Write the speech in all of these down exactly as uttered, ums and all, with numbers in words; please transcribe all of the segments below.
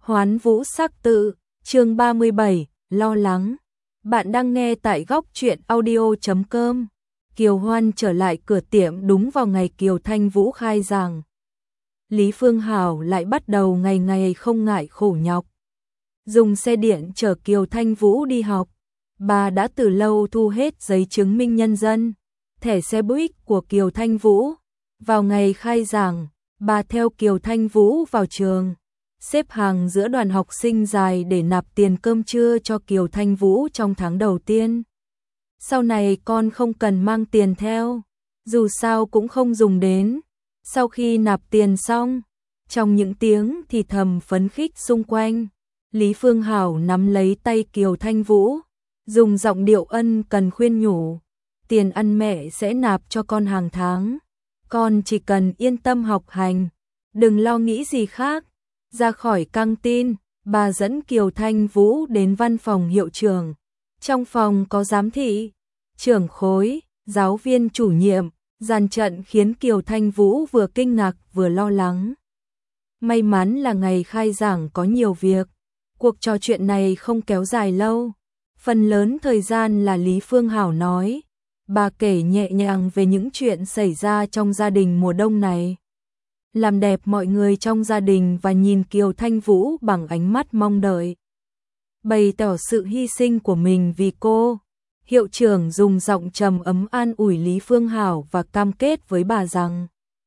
Hoán Vũ Sắc Tự, chương ba mươi bảy, lo lắng. Bạn đang nghe tại góc truyện audio chấm com. Kiều Hoan trở lại cửa tiệm đúng vào ngày Kiều Thanh Vũ khai giảng. Lý Phương Hảo lại bắt đầu ngày ngày không ngại khổ nhọc. Dùng xe điện chở Kiều Thanh Vũ đi học. Bà đã từ lâu thu hết giấy chứng minh nhân dân, thẻ xe buýt của Kiều Thanh Vũ. Vào ngày khai giảng, bà theo Kiều Thanh Vũ vào trường, xếp hàng giữa đoàn học sinh dài để nạp tiền cơm trưa cho Kiều Thanh Vũ trong tháng đầu tiên. Sau này con không cần mang tiền theo, dù sao cũng không dùng đến. Sau khi nạp tiền xong, trong những tiếng thì thầm phấn khích xung quanh, Lý Phương Hảo nắm lấy tay Kiều Thanh Vũ, dùng giọng điệu ân cần khuyên nhủ, tiền ăn mẹ sẽ nạp cho con hàng tháng, con chỉ cần yên tâm học hành, đừng lo nghĩ gì khác. Ra khỏi căng tin, bà dẫn Kiều Thanh Vũ đến văn phòng hiệu trưởng. Trong phòng có giám thị, trưởng khối, giáo viên chủ nhiệm, dàn trận khiến Kiều Thanh Vũ vừa kinh ngạc vừa lo lắng. May mắn là ngày khai giảng có nhiều việc, cuộc trò chuyện này không kéo dài lâu. Phần lớn thời gian là Lý Phương Hảo nói, bà kể nhẹ nhàng về những chuyện xảy ra trong gia đình mùa đông này, làm đẹp mọi người trong gia đình và nhìn Kiều Thanh Vũ bằng ánh mắt mong đợi, bày tỏ sự hy sinh của mình vì cô. Hiệu trưởng dùng giọng trầm ấm an ủi Lý Phương Hảo và cam kết với bà rằng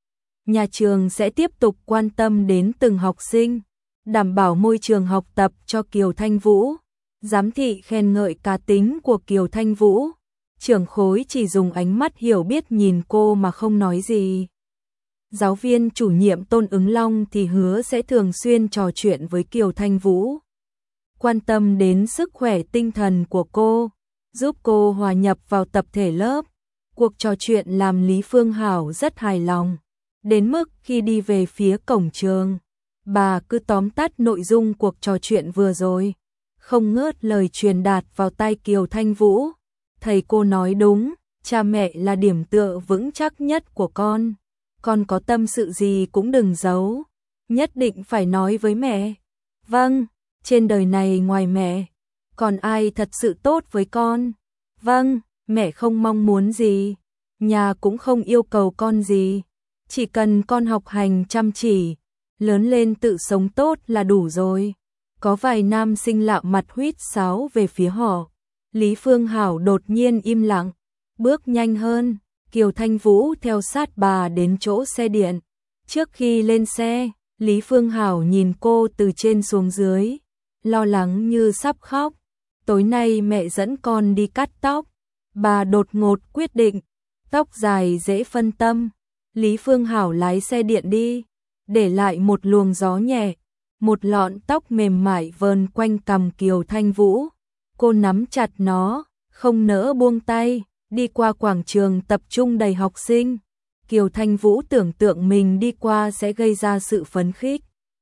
nhà trường sẽ tiếp tục quan tâm đến từng học sinh, đảm bảo môi trường học tập cho Kiều Thanh Vũ. Giám thị khen ngợi cá tính của Kiều Thanh Vũ, trưởng khối chỉ dùng ánh mắt hiểu biết nhìn cô mà không nói gì. Giáo viên chủ nhiệm Tôn Ứng Long thì hứa sẽ thường xuyên trò chuyện với Kiều Thanh Vũ, quan tâm đến sức khỏe tinh thần của cô, giúp cô hòa nhập vào tập thể lớp. Cuộc trò chuyện làm Lý Phương Hảo rất hài lòng, đến mức khi đi về phía cổng trường, bà cứ tóm tắt nội dung cuộc trò chuyện vừa rồi, không ngớt lời truyền đạt vào tai Kiều Thanh Vũ. Thầy cô nói đúng, cha mẹ là điểm tựa vững chắc nhất của con. Con có tâm sự gì cũng đừng giấu, nhất định phải nói với mẹ. Vâng, trên đời này ngoài mẹ, còn ai thật sự tốt với con? Vâng, mẹ không mong muốn gì, nhà cũng không yêu cầu con gì, chỉ cần con học hành chăm chỉ, lớn lên tự sống tốt là đủ rồi. Có vài nam sinh lạ mặt huýt sáo về phía họ. Lý Phương Hảo đột nhiên im lặng, bước nhanh hơn. Kiều Thanh Vũ theo sát bà đến chỗ xe điện. Trước khi lên xe, Lý Phương Hảo nhìn cô từ trên xuống dưới, lo lắng như sắp khóc. Tối nay mẹ dẫn con đi cắt tóc. Bà đột ngột quyết định, tóc dài dễ phân tâm. Lý Phương Hảo lái xe điện đi, để lại một luồng gió nhẹ, một lọn tóc mềm mại vờn quanh cằm Kiều Thanh Vũ. Cô nắm chặt nó, không nỡ buông tay. Đi qua quảng trường tập trung đầy học sinh, Kiều Thanh Vũ tưởng tượng mình đi qua sẽ gây ra sự phấn khích,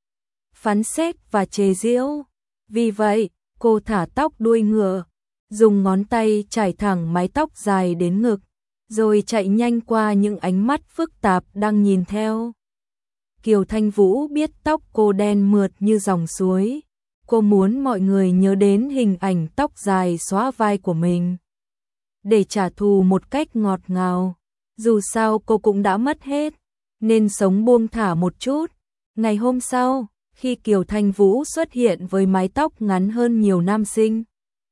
phán xét và chế giễu. Vì vậy, cô thả tóc đuôi ngựa, dùng ngón tay chải thẳng mái tóc dài đến ngực, rồi chạy nhanh qua những ánh mắt phức tạp đang nhìn theo. Kiều Thanh Vũ biết tóc cô đen mượt như dòng suối. Cô muốn mọi người nhớ đến hình ảnh tóc dài xõa vai của mình, để trả thù một cách ngọt ngào. Dù sao cô cũng đã mất hết, nên sống buông thả một chút. Ngày hôm sau, khi Kiều Thanh Vũ xuất hiện với mái tóc ngắn hơn nhiều nam sinh,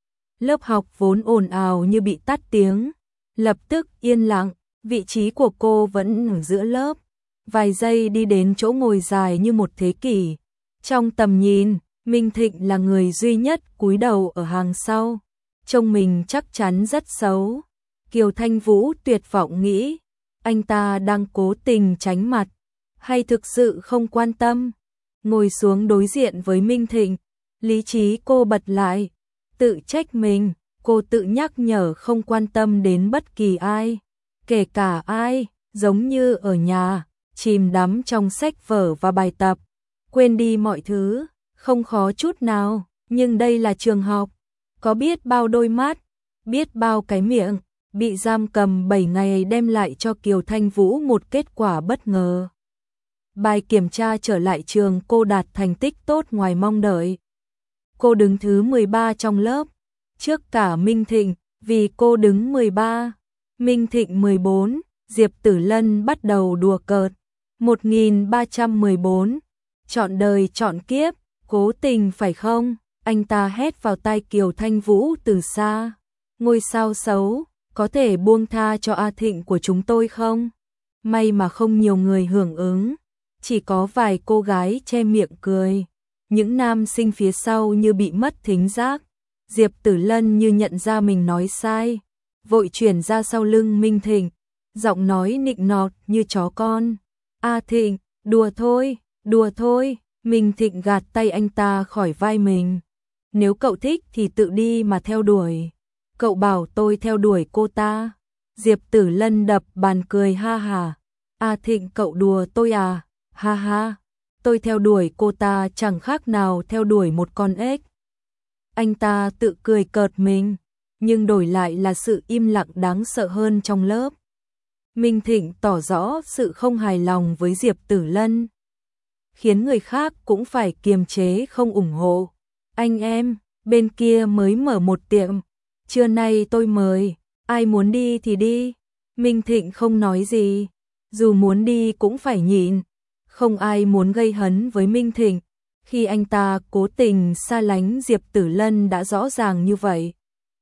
lớp học vốn ồn ào như bị tắt tiếng, lập tức yên lặng. Vị trí của cô vẫn ở giữa lớp, vài giây đi đến chỗ ngồi dài như một thế kỷ. Trong tầm nhìn, Minh Thịnh là người duy nhất cúi đầu ở hàng sau, trông mình chắc chắn rất xấu. Kiều Thanh Vũ tuyệt vọng nghĩ, anh ta đang cố tình tránh mặt, hay thực sự không quan tâm. Ngồi xuống đối diện với Minh Thịnh, lý trí cô bật lại, tự trách mình. Cô tự nhắc nhở không quan tâm đến bất kỳ ai, kể cả ai, giống như ở nhà, chìm đắm trong sách vở và bài tập, quên đi mọi thứ, không khó chút nào. Nhưng đây là trường học, có biết bao đôi mắt, biết bao cái miệng, bị giam cầm bảy ngày đem lại cho Kiều Thanh Vũ một kết quả bất ngờ. Bài kiểm tra trở lại trường cô đạt thành tích tốt ngoài mong đợi. Cô đứng thứ mười ba trong lớp, trước cả Minh Thịnh, vì cô đứng mười ba, Minh Thịnh mười bốn, Diệp Tử Lân bắt đầu đùa cợt. một nghìn ba trăm mười bốn, chọn đời chọn kiếp, cố tình phải không? Anh ta hét vào tai Kiều Thanh Vũ từ xa. Ngôi sao xấu, có thể buông tha cho A Thịnh của chúng tôi không? May mà không nhiều người hưởng ứng, chỉ có vài cô gái che miệng cười. Những nam sinh phía sau như bị mất thính giác. Diệp Tử Lân như nhận ra mình nói sai, vội chuyển ra sau lưng Minh Thịnh, giọng nói nịnh nọt như chó con. A Thịnh, đùa thôi, đùa thôi. Minh Thịnh gạt tay anh ta khỏi vai mình. Nếu cậu thích thì tự đi mà theo đuổi. Cậu bảo tôi theo đuổi cô ta. Diệp Tử Lân đập bàn cười ha hà. A Thịnh, cậu đùa tôi à? Ha ha. Tôi theo đuổi cô ta chẳng khác nào theo đuổi một con ếch. Anh ta tự cười cợt mình, nhưng đổi lại là sự im lặng đáng sợ hơn trong lớp. Minh Thịnh tỏ rõ sự không hài lòng với Diệp Tử Lân, khiến người khác cũng phải kiềm chế không ủng hộ. Anh em, bên kia mới mở một tiệm, trưa nay tôi mời, ai muốn đi thì đi. Minh Thịnh không nói gì, dù muốn đi cũng phải nhịn. Không ai muốn gây hấn với Minh Thịnh, khi anh ta cố tình xa lánh Diệp Tử Lân đã rõ ràng như vậy.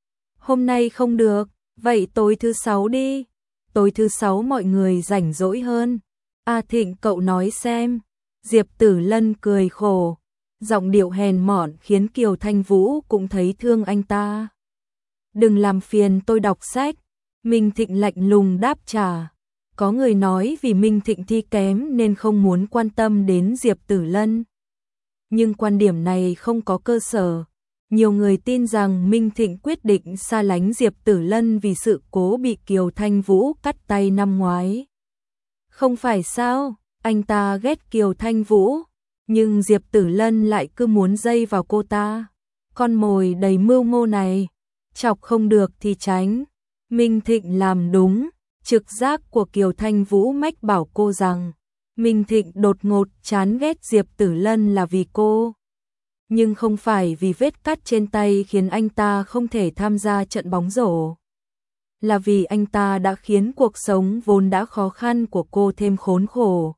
Hôm nay không được, vậy tối thứ sáu đi. Tối thứ sáu mọi người rảnh rỗi hơn. A Thịnh, cậu nói xem. Diệp Tử Lân cười khổ, giọng điệu hèn mọn khiến Kiều Thanh Vũ cũng thấy thương anh ta. Đừng làm phiền tôi đọc sách. Minh Thịnh lạnh lùng đáp trả. Có người nói vì Minh Thịnh thi kém nên không muốn quan tâm đến Diệp Tử Lân. Nhưng quan điểm này không có cơ sở. Nhiều người tin rằng Minh Thịnh quyết định xa lánh Diệp Tử Lân vì sự cố bị Kiều Thanh Vũ cắt tay năm ngoái. Không phải sao, anh ta ghét Kiều Thanh Vũ, nhưng Diệp Tử Lân lại cứ muốn dây vào cô ta. Con mồi đầy mưu mô này, chọc không được thì tránh. Minh Thịnh làm đúng, trực giác của Kiều Thanh Vũ mách bảo cô rằng Minh Thịnh đột ngột chán ghét Diệp Tử Lân là vì cô. Nhưng không phải vì vết cắt trên tay khiến anh ta không thể tham gia trận bóng rổ. Là vì anh ta đã khiến cuộc sống vốn đã khó khăn của cô thêm khốn khổ.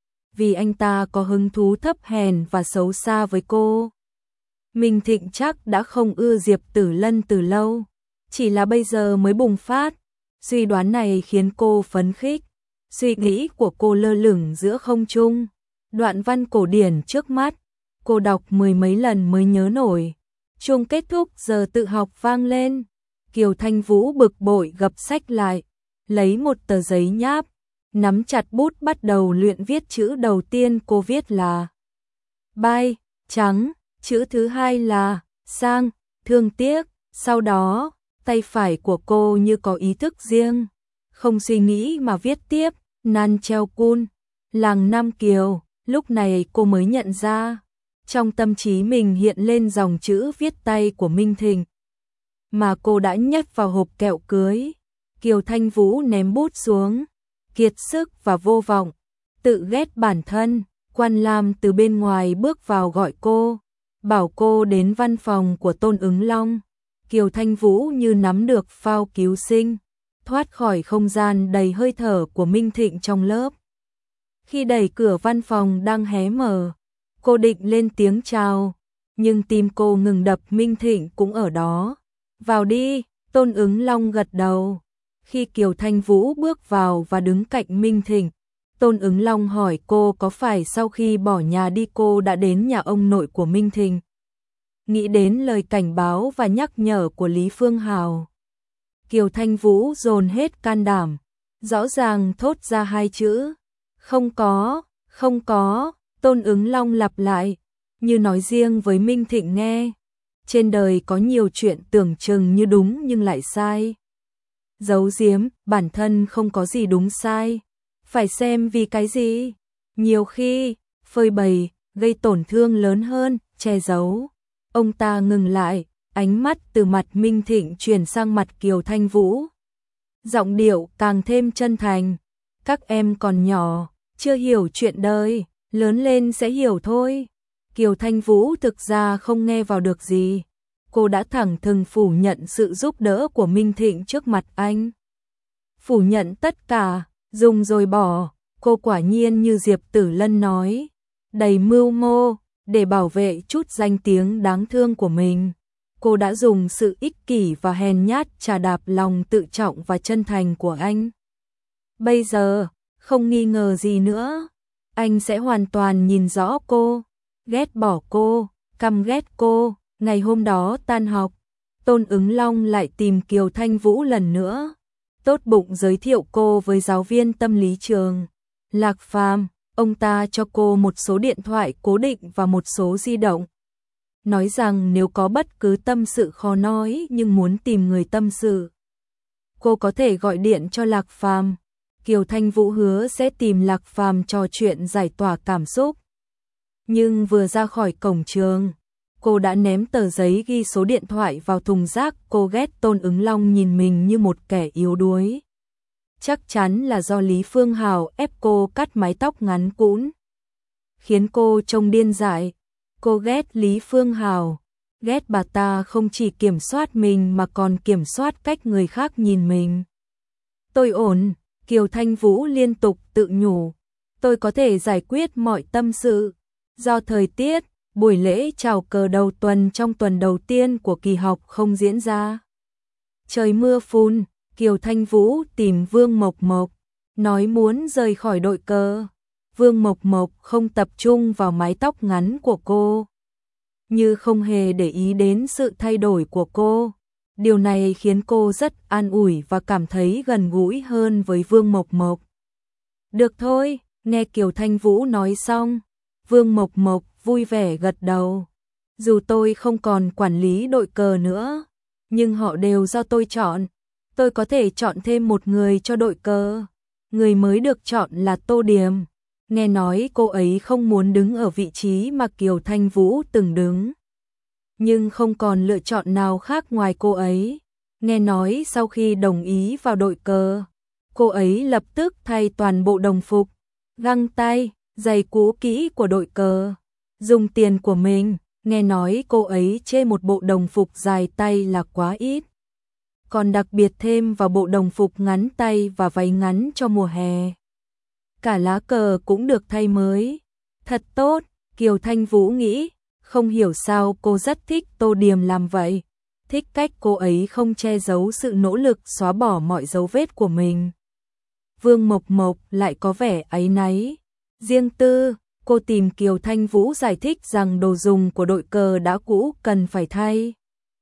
Vì anh ta có hứng thú thấp hèn và xấu xa với cô. Minh Thịnh chắc đã không ưa Diệp Tử Lân từ lâu, chỉ là bây giờ mới bùng phát. Suy đoán này khiến cô phấn khích. Suy nghĩ của cô lơ lửng giữa không trung. Đoạn văn cổ điển trước mắt, cô đọc mười mấy lần mới nhớ nổi. Chuông kết thúc giờ tự học vang lên. Kiều Thanh Vũ bực bội gập sách lại, lấy một tờ giấy nháp, nắm chặt bút bắt đầu luyện viết. Chữ đầu tiên cô viết là bai, trắng, chữ thứ hai là sang, thương tiếc. Sau đó, tay phải của cô như có ý thức riêng, không suy nghĩ mà viết tiếp, Nan Treo Cun, làng Nam Kiều. Lúc này cô mới nhận ra, trong tâm trí mình hiện lên dòng chữ viết tay của Minh Thịnh, mà cô đã nhét vào hộp kẹo cưới. Kiều Thanh Vũ ném bút xuống, kiệt sức và vô vọng, tự ghét bản thân. Quan Lam từ bên ngoài bước vào gọi cô, bảo cô đến văn phòng của Tôn Ứng Long. Kiều Thanh Vũ như nắm được phao cứu sinh, thoát khỏi không gian đầy hơi thở của Minh Thịnh trong lớp. Khi đẩy cửa văn phòng đang hé mở, cô định lên tiếng chào, nhưng tim cô ngừng đập. Minh Thịnh cũng ở đó. Vào đi, Tôn Ứng Long gật đầu. Khi Kiều Thanh Vũ bước vào và đứng cạnh Minh Thịnh, Tôn Ứng Long hỏi cô có phải sau khi bỏ nhà đi cô đã đến nhà ông nội của Minh Thịnh. Nghĩ đến lời cảnh báo và nhắc nhở của Lý Phương Hào, Kiều Thanh Vũ dồn hết can đảm, rõ ràng thốt ra hai chữ. Không có, không có. Tôn Ứng Long lặp lại, như nói riêng với Minh Thịnh nghe. Trên đời có nhiều chuyện tưởng chừng như đúng nhưng lại sai. Giấu giếm, bản thân không có gì đúng sai. Phải xem vì cái gì. Nhiều khi, phơi bày, gây tổn thương lớn hơn, che giấu. Ông ta ngừng lại, ánh mắt từ mặt Minh Thịnh chuyển sang mặt Kiều Thanh Vũ. Giọng điệu càng thêm chân thành. Các em còn nhỏ, chưa hiểu chuyện đời, lớn lên sẽ hiểu thôi. Kiều Thanh Vũ thực ra không nghe vào được gì. Cô đã thẳng thừng phủ nhận sự giúp đỡ của Minh Thịnh trước mặt anh. Phủ nhận tất cả, dùng rồi bỏ. Cô quả nhiên như Diệp Tử Lân nói, đầy mưu mô, để bảo vệ chút danh tiếng đáng thương của mình. Cô đã dùng sự ích kỷ và hèn nhát trà đạp lòng tự trọng và chân thành của anh. Bây giờ, không nghi ngờ gì nữa, anh sẽ hoàn toàn nhìn rõ cô, ghét bỏ cô, căm ghét cô. Ngày hôm đó tan học, Tôn Ứng Long lại tìm Kiều Thanh Vũ lần nữa, tốt bụng giới thiệu cô với giáo viên tâm lý trường Lạc Phàm. Ông ta cho cô một số điện thoại cố định và một số di động, nói rằng nếu có bất cứ tâm sự khó nói nhưng muốn tìm người tâm sự, cô có thể gọi điện cho Lạc Phàm. Kiều Thanh Vũ hứa sẽ tìm Lạc Phàm trò chuyện giải tỏa cảm xúc. Nhưng vừa ra khỏi cổng trường, cô đã ném tờ giấy ghi số điện thoại vào thùng rác. Cô ghét Tôn Ứng Long nhìn mình như một kẻ yếu đuối. Chắc chắn là do Lý Phương Hào ép cô cắt mái tóc ngắn cũn, khiến cô trông điên dại. Cô ghét Lý Phương Hào, ghét bà ta không chỉ kiểm soát mình mà còn kiểm soát cách người khác nhìn mình. Tôi ổn, Kiều Thanh Vũ liên tục tự nhủ, tôi có thể giải quyết mọi tâm sự. Do thời tiết, buổi lễ chào cờ đầu tuần trong tuần đầu tiên của kỳ học không diễn ra. Trời mưa phùn, Kiều Thanh Vũ tìm Vương Mộc Mộc, nói muốn rời khỏi đội cờ. Vương Mộc Mộc không tập trung vào mái tóc ngắn của cô, như không hề để ý đến sự thay đổi của cô. Điều này khiến cô rất an ủi và cảm thấy gần gũi hơn với Vương Mộc Mộc. Được thôi, nghe Kiều Thanh Vũ nói xong, Vương Mộc Mộc vui vẻ gật đầu. Dù tôi không còn quản lý đội cờ nữa, nhưng họ đều do tôi chọn. Tôi có thể chọn thêm một người cho đội cờ. Người mới được chọn là Tô Điềm. Nghe nói cô ấy không muốn đứng ở vị trí mà Kiều Thanh Vũ từng đứng, nhưng không còn lựa chọn nào khác ngoài cô ấy. Nghe nói sau khi đồng ý vào đội cờ, cô ấy lập tức thay toàn bộ đồng phục, găng tay, giày cũ kỹ của đội cờ, dùng tiền của mình. Nghe nói cô ấy chê một bộ đồng phục dài tay là quá ít, còn đặc biệt thêm vào bộ đồng phục ngắn tay và váy ngắn cho mùa hè. Cả lá cờ cũng được thay mới. Thật tốt, Kiều Thanh Vũ nghĩ, không hiểu sao cô rất thích Tô Điềm làm vậy. Thích cách cô ấy không che giấu sự nỗ lực xóa bỏ mọi dấu vết của mình. Vương Mộc Mộc lại có vẻ áy náy. Riêng tư, cô tìm Kiều Thanh Vũ giải thích rằng đồ dùng của đội cờ đã cũ cần phải thay.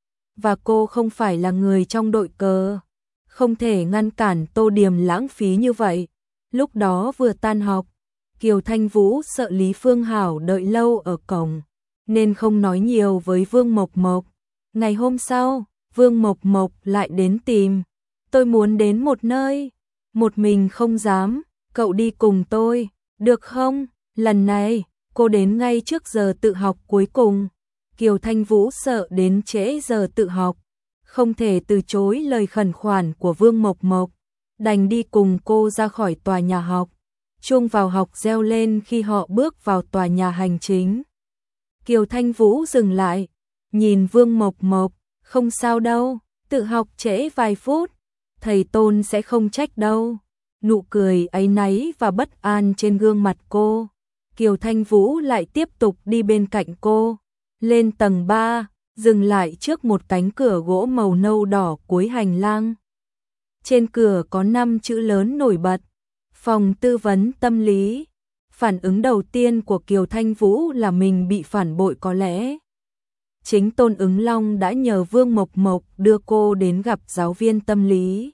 Và cô không phải là người trong đội cờ, không thể ngăn cản Tô Điềm lãng phí như vậy. Lúc đó vừa tan học, Kiều Thanh Vũ sợ Lý Phương Hảo đợi lâu ở cổng, nên không nói nhiều với Vương Mộc Mộc. Ngày hôm sau, Vương Mộc Mộc lại đến tìm. Tôi muốn đến một nơi, một mình không dám, cậu đi cùng tôi, được không? Lần này, cô đến ngay trước giờ tự học cuối cùng. Kiều Thanh Vũ sợ đến trễ giờ tự học, không thể từ chối lời khẩn khoản của Vương Mộc Mộc, đành đi cùng cô ra khỏi tòa nhà học. Chuông vào học reo lên khi họ bước vào tòa nhà hành chính. Kiều Thanh Vũ dừng lại, nhìn Vương Mộc Mộc, không sao đâu, tự học trễ vài phút, thầy Tôn sẽ không trách đâu. Nụ cười áy náy và bất an trên gương mặt cô. Kiều Thanh Vũ lại tiếp tục đi bên cạnh cô, lên tầng ba, dừng lại trước một cánh cửa gỗ màu nâu đỏ cuối hành lang. Trên cửa có năm chữ lớn nổi bật: Phòng tư vấn tâm lý. Phản ứng đầu tiên của Kiều Thanh Vũ là mình bị phản bội có lẽ. Chính Tôn Ứng Long đã nhờ Vương Mộc Mộc đưa cô đến gặp giáo viên tâm lý.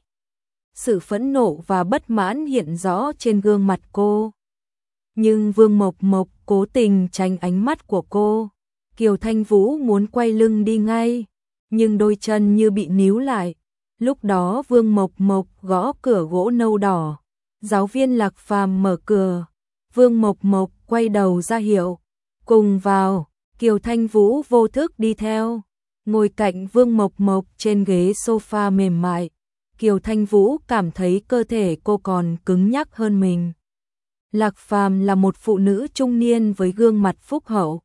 Sự phẫn nộ và bất mãn hiện rõ trên gương mặt cô. Nhưng Vương Mộc Mộc cố tình tránh ánh mắt của cô. Kiều Thanh Vũ muốn quay lưng đi ngay, nhưng đôi chân như bị níu lại. Lúc đó Vương Mộc Mộc gõ cửa gỗ nâu đỏ. Giáo viên Lạc Phàm mở cửa. Vương Mộc Mộc quay đầu ra hiệu, cùng vào. Kiều Thanh Vũ vô thức đi theo, ngồi cạnh Vương Mộc Mộc trên ghế sofa mềm mại. Kiều Thanh Vũ cảm thấy cơ thể cô còn cứng nhắc hơn mình. Lạc Phàm là một phụ nữ trung niên với gương mặt phúc hậu.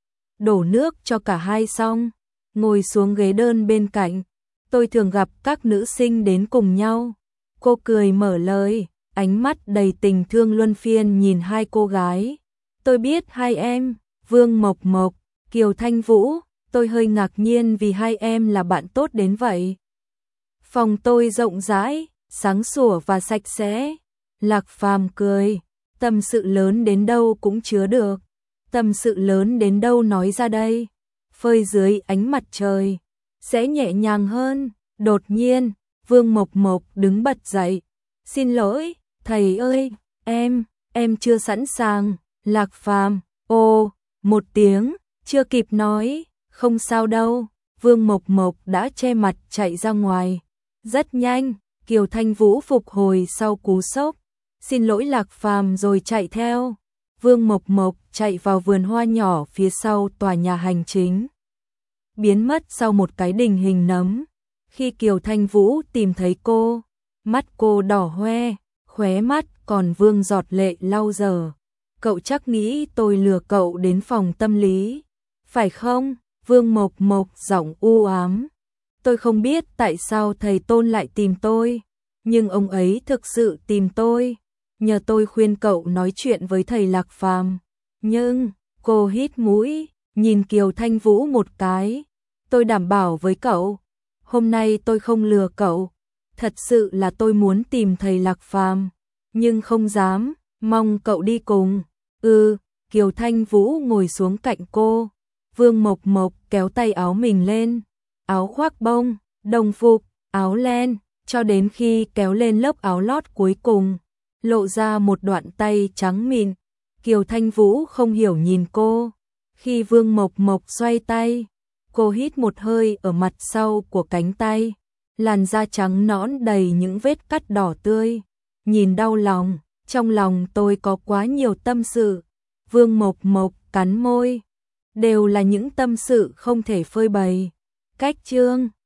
Đổ nước cho cả hai xong, ngồi xuống ghế đơn bên cạnh. Tôi thường gặp các nữ sinh đến cùng nhau. Cô cười mở lời, ánh mắt đầy tình thương luân phiên nhìn hai cô gái. Tôi biết hai em, Vương Mộc Mộc, Kiều Thanh Vũ, tôi hơi ngạc nhiên vì hai em là bạn tốt đến vậy. Phòng tôi rộng rãi, sáng sủa và sạch sẽ. Lạc Phàm cười, tâm sự lớn đến đâu cũng chứa được. Tâm sự lớn đến đâu nói ra đây, phơi dưới ánh mặt trời, sẽ nhẹ nhàng hơn. Đột nhiên, Vương Mộc Mộc đứng bật dậy. Xin lỗi, thầy ơi, em, em chưa sẵn sàng. Lạc Phàm, ô, một tiếng, chưa kịp nói, không sao đâu. Vương Mộc Mộc đã che mặt chạy ra ngoài. Rất nhanh, Kiều Thanh Vũ phục hồi sau cú sốc. Xin lỗi Lạc Phàm rồi chạy theo. Vương Mộc Mộc chạy vào vườn hoa nhỏ phía sau tòa nhà hành chính. Biến mất sau một cái đình hình nấm. Khi Kiều Thanh Vũ tìm thấy cô, mắt cô đỏ hoe, khóe mắt còn vương giọt lệ lau dở. Cậu chắc nghĩ tôi lừa cậu đến phòng tâm lý, phải không? Vương Mộc Mộc giọng u ám. Tôi không biết tại sao thầy Tôn lại tìm tôi, nhưng ông ấy thực sự tìm tôi, nhờ tôi khuyên cậu nói chuyện với thầy Lạc Phàm. Nhưng, cô hít mũi, nhìn Kiều Thanh Vũ một cái. Tôi đảm bảo với cậu, hôm nay tôi không lừa cậu. Thật sự là tôi muốn tìm thầy Lạc Phàm, nhưng không dám, mong cậu đi cùng. Ừ, Kiều Thanh Vũ ngồi xuống cạnh cô. Vương Mộc Mộc kéo tay áo mình lên. Áo khoác bông, đồng phục, áo len, cho đến khi kéo lên lớp áo lót cuối cùng, lộ ra một đoạn tay trắng mịn. Kiều Thanh Vũ không hiểu nhìn cô. Khi Vương Mộc Mộc xoay tay, cô hít một hơi ở mặt sau của cánh tay. Làn da trắng nõn đầy những vết cắt đỏ tươi. Nhìn đau lòng, trong lòng tôi có quá nhiều tâm sự. Vương Mộc Mộc cắn môi. Đều là những tâm sự không thể phơi bày. Cách chương